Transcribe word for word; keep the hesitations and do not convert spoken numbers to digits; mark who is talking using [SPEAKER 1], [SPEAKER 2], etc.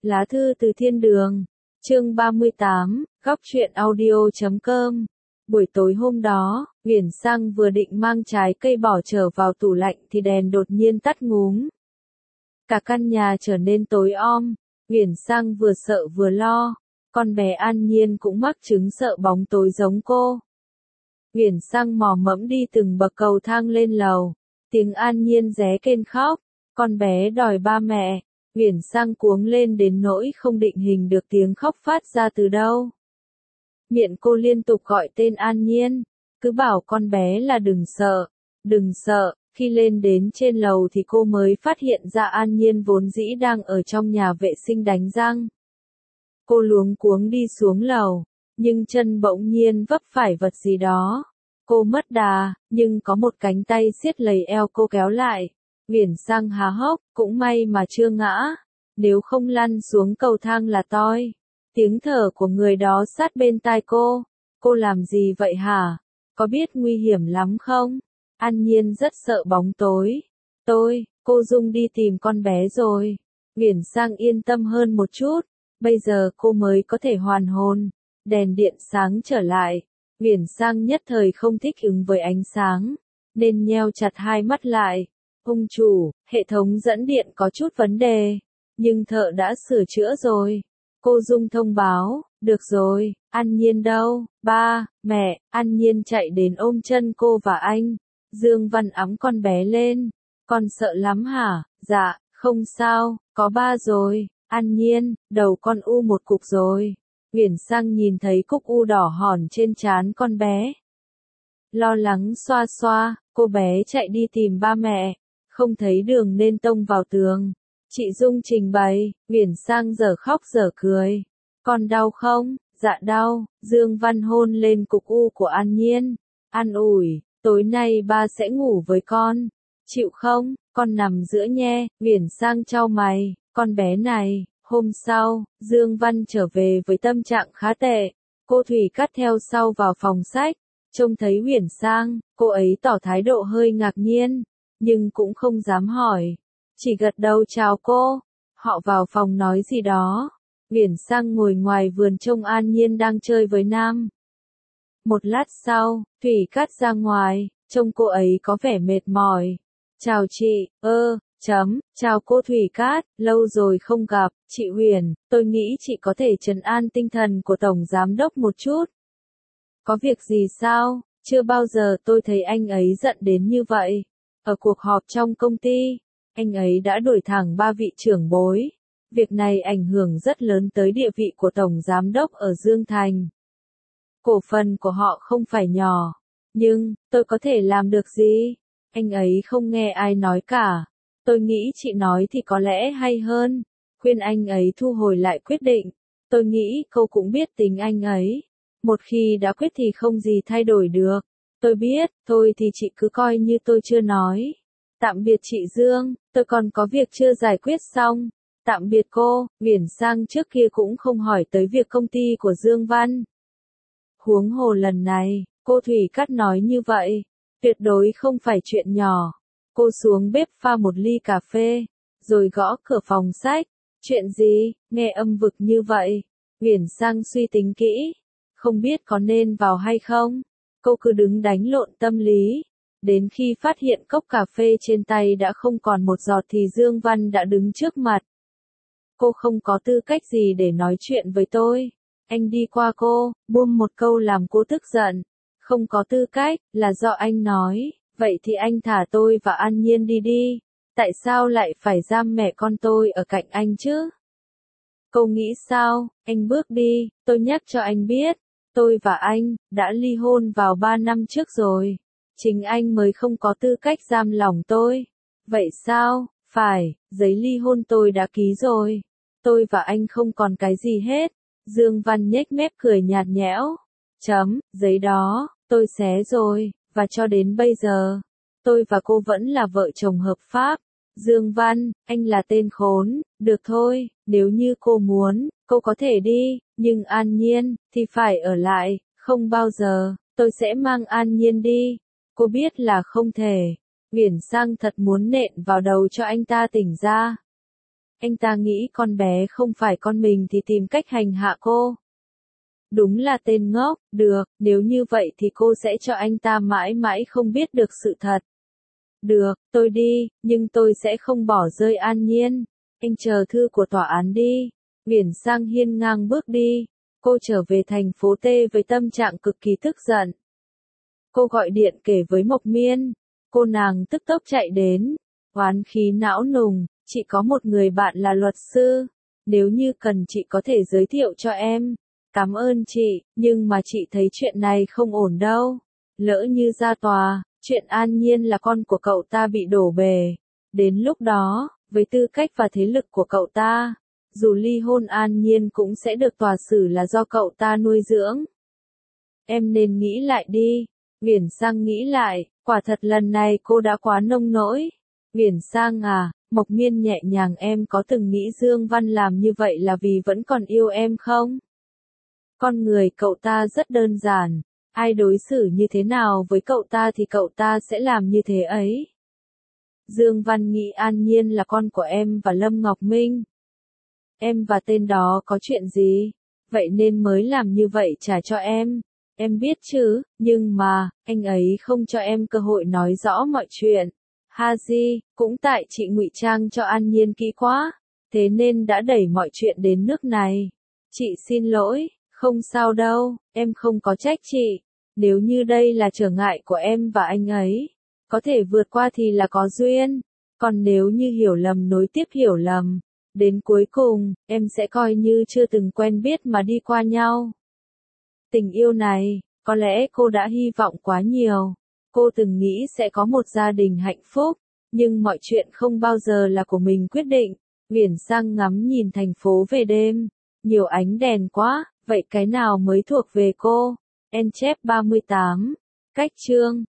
[SPEAKER 1] Lá thư từ thiên đường. Chương ba mươi tám, góc truyện audio chấm com. Buổi tối hôm đó, Uyển Sang vừa định mang trái cây bỏ trở vào tủ lạnh thì đèn đột nhiên tắt ngúm. Cả căn nhà trở nên tối om. Uyển Sang vừa sợ vừa lo. Con bé An Nhiên cũng mắc chứng sợ bóng tối giống cô. Uyển Sang mò mẫm đi từng bậc cầu thang lên lầu. Tiếng An Nhiên ré kên khóc. Con bé đòi ba mẹ. Uyển Sang cuống lên đến nỗi không định hình được tiếng khóc phát ra từ đâu. Miệng cô liên tục gọi tên An Nhiên, cứ bảo con bé là đừng sợ, đừng sợ. Khi lên đến trên lầu thì cô mới phát hiện ra An Nhiên vốn dĩ đang ở trong nhà vệ sinh đánh răng. Cô luống cuống đi xuống lầu, nhưng chân bỗng nhiên vấp phải vật gì đó. Cô mất đà, nhưng có một cánh tay siết lấy eo cô kéo lại. Uyển Sang há hốc, cũng may mà chưa ngã, nếu không lăn xuống cầu thang là toi. Tiếng thở của người đó sát bên tai cô. Cô làm gì vậy hả? Có biết nguy hiểm lắm không? An Nhiên rất sợ bóng tối. Tôi, cô Dung đi tìm con bé rồi. Uyển Sang yên tâm hơn một chút. Bây giờ cô mới có thể hoàn hồn. Đèn điện sáng trở lại. Uyển Sang nhất thời không thích ứng với ánh sáng, nên nheo chặt hai mắt lại. Ông chủ, hệ thống dẫn điện có chút vấn đề, nhưng thợ đã sửa chữa rồi. Cô Dung thông báo, được rồi. An Nhiên đâu? Ba, mẹ. An Nhiên chạy đến ôm chân cô và anh. Dương Văn ẵm con bé lên. Con sợ lắm hả? Dạ, không sao, có ba rồi. An Nhiên, đầu con u một cục rồi. Uyển Sang nhìn thấy cục u đỏ hòn trên trán con bé. Lo lắng xoa xoa, cô bé chạy đi tìm ba mẹ. Không thấy đường nên tông vào tường. Chị Dung trình bày. Uyển Sang giờ khóc giờ cười. Con đau không? Dạ đau. Dương Văn hôn lên cục u của An Nhiên. An ủi, tối nay ba sẽ ngủ với con. Chịu không? Con nằm giữa nhe. Uyển Sang chau mày. Con bé này. Hôm sau, Dương Văn trở về với tâm trạng khá tệ. Cô Thủy Cát theo sau vào phòng sách. Trông thấy Uyển Sang, cô ấy tỏ thái độ hơi ngạc nhiên, nhưng cũng không dám hỏi. Chỉ gật đầu chào cô. Họ vào phòng nói gì đó. Uyển Sang ngồi ngoài vườn trông An Nhiên đang chơi với Nam. Một lát sau, Thủy Cát ra ngoài, trông cô ấy có vẻ mệt mỏi. Chào chị, ơ, chấm, chào cô Thủy Cát, lâu rồi không gặp, chị Huyền, tôi nghĩ chị có thể trấn an tinh thần của Tổng Giám Đốc một chút. Có việc gì sao? Chưa bao giờ tôi thấy anh ấy giận đến như vậy. Ở cuộc họp trong công ty, anh ấy đã đuổi thẳng ba vị trưởng bối. Việc này ảnh hưởng rất lớn tới địa vị của Tổng Giám Đốc ở Dương Thành. Cổ phần của họ không phải nhỏ. Nhưng, tôi có thể làm được gì? Anh ấy không nghe ai nói cả. Tôi nghĩ chị nói thì có lẽ hay hơn. Khuyên anh ấy thu hồi lại quyết định. Tôi nghĩ cô cũng biết tính anh ấy. Một khi đã quyết thì không gì thay đổi được. Tôi biết, thôi thì chị cứ coi như tôi chưa nói. Tạm biệt chị Dương, tôi còn có việc chưa giải quyết xong. Tạm biệt cô. Uyển Sang trước kia cũng không hỏi tới việc công ty của Dương Văn. Huống hồ lần này, cô Thủy Cát nói như vậy, tuyệt đối không phải chuyện nhỏ. Cô xuống bếp pha một ly cà phê, rồi gõ cửa phòng sách. Chuyện gì, nghe âm vực như vậy? Uyển Sang suy tính kỹ, không biết có nên vào hay không. Cô cứ đứng đánh lộn tâm lý. Đến khi phát hiện cốc cà phê trên tay đã không còn một giọt thì Dương Văn đã đứng trước mặt. Cô không có tư cách gì để nói chuyện với tôi. Anh đi qua cô, buông một câu làm cô tức giận. Không có tư cách, là do anh nói. Vậy thì anh thả tôi và An Nhiên đi đi. Tại sao lại phải giam mẹ con tôi ở cạnh anh chứ? Cô nghĩ sao? Anh bước đi, tôi nhắc cho anh biết. Tôi và anh, đã ly hôn vào ba năm trước rồi. Chính anh mới không có tư cách giam lòng tôi. Vậy sao? Phải, giấy ly hôn tôi đã ký rồi. Tôi và anh không còn cái gì hết. Dương Văn nhếch mép cười nhạt nhẽo. Chấm, giấy đó, tôi xé rồi, và cho đến bây giờ, tôi và cô vẫn là vợ chồng hợp pháp. Dương Văn, anh là tên khốn, được thôi, nếu như cô muốn, cô có thể đi, nhưng An Nhiên, thì phải ở lại, không bao giờ, tôi sẽ mang An Nhiên đi. Cô biết là không thể. Uyển Sang thật muốn nện vào đầu cho anh ta tỉnh ra. Anh ta nghĩ con bé không phải con mình thì tìm cách hành hạ cô. Đúng là tên ngốc, được, nếu như vậy thì cô sẽ cho anh ta mãi mãi không biết được sự thật. Được, tôi đi, nhưng tôi sẽ không bỏ rơi An Nhiên. Anh chờ thư của tòa án đi. Uyển Sang hiên ngang bước đi. Cô trở về thành phố T với tâm trạng cực kỳ tức giận. Cô gọi điện kể với Mộc Miên. Cô nàng tức tốc chạy đến. Oán khí não nùng, chị có một người bạn là luật sư. Nếu như cần chị có thể giới thiệu cho em. Cảm ơn chị, nhưng mà chị thấy chuyện này không ổn đâu. Lỡ như ra tòa, chuyện An Nhiên là con của cậu ta bị đổ bể. Đến lúc đó, với tư cách và thế lực của cậu ta, dù ly hôn An Nhiên cũng sẽ được tòa xử là do cậu ta nuôi dưỡng. Em nên nghĩ lại đi. Uyển Sang nghĩ lại, quả thật lần này cô đã quá nông nỗi. Uyển Sang à, Mộc Miên nhẹ nhàng, em có từng nghĩ Dương Văn làm như vậy là vì vẫn còn yêu em không? Con người cậu ta rất đơn giản, ai đối xử như thế nào với cậu ta thì cậu ta sẽ làm như thế ấy. Dương Văn nghĩ An Nhiên là con của em và Lâm Ngọc Minh. Em và tên đó có chuyện gì? Vậy nên mới làm như vậy trả cho em. Em biết chứ, nhưng mà, anh ấy không cho em cơ hội nói rõ mọi chuyện. Haji, cũng tại chị ngụy trang cho An Nhiên kỹ quá, thế nên đã đẩy mọi chuyện đến nước này. Chị xin lỗi, không sao đâu, em không có trách chị. Nếu như đây là trở ngại của em và anh ấy, có thể vượt qua thì là có duyên. Còn nếu như hiểu lầm nối tiếp hiểu lầm, đến cuối cùng, em sẽ coi như chưa từng quen biết mà đi qua nhau. Tình yêu này, có lẽ cô đã hy vọng quá nhiều. Cô từng nghĩ sẽ có một gia đình hạnh phúc, nhưng mọi chuyện không bao giờ là của mình quyết định. Uyển Sang ngắm nhìn thành phố về đêm, nhiều ánh đèn quá, vậy cái nào mới thuộc về cô? En chép ba mươi tám, cách chương